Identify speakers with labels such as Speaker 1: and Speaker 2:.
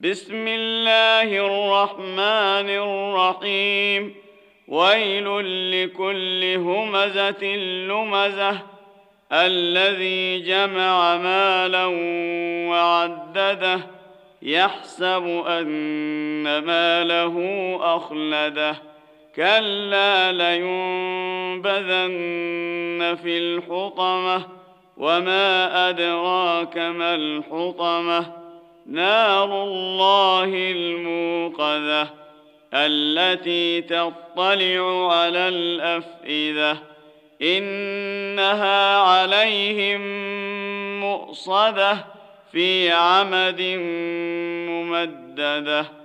Speaker 1: بسم الله الرحمن الرحيم. ويل لكل همزة لمزة الذي جمع مالا وعدده يحسب أن ماله أخلده كلا لينبذن في الحطمة وما أدراك ما الحطمة نار الله الموقدة التي تطلع على الأفئدة إنها عليهم مؤصدة في عمد ممددة.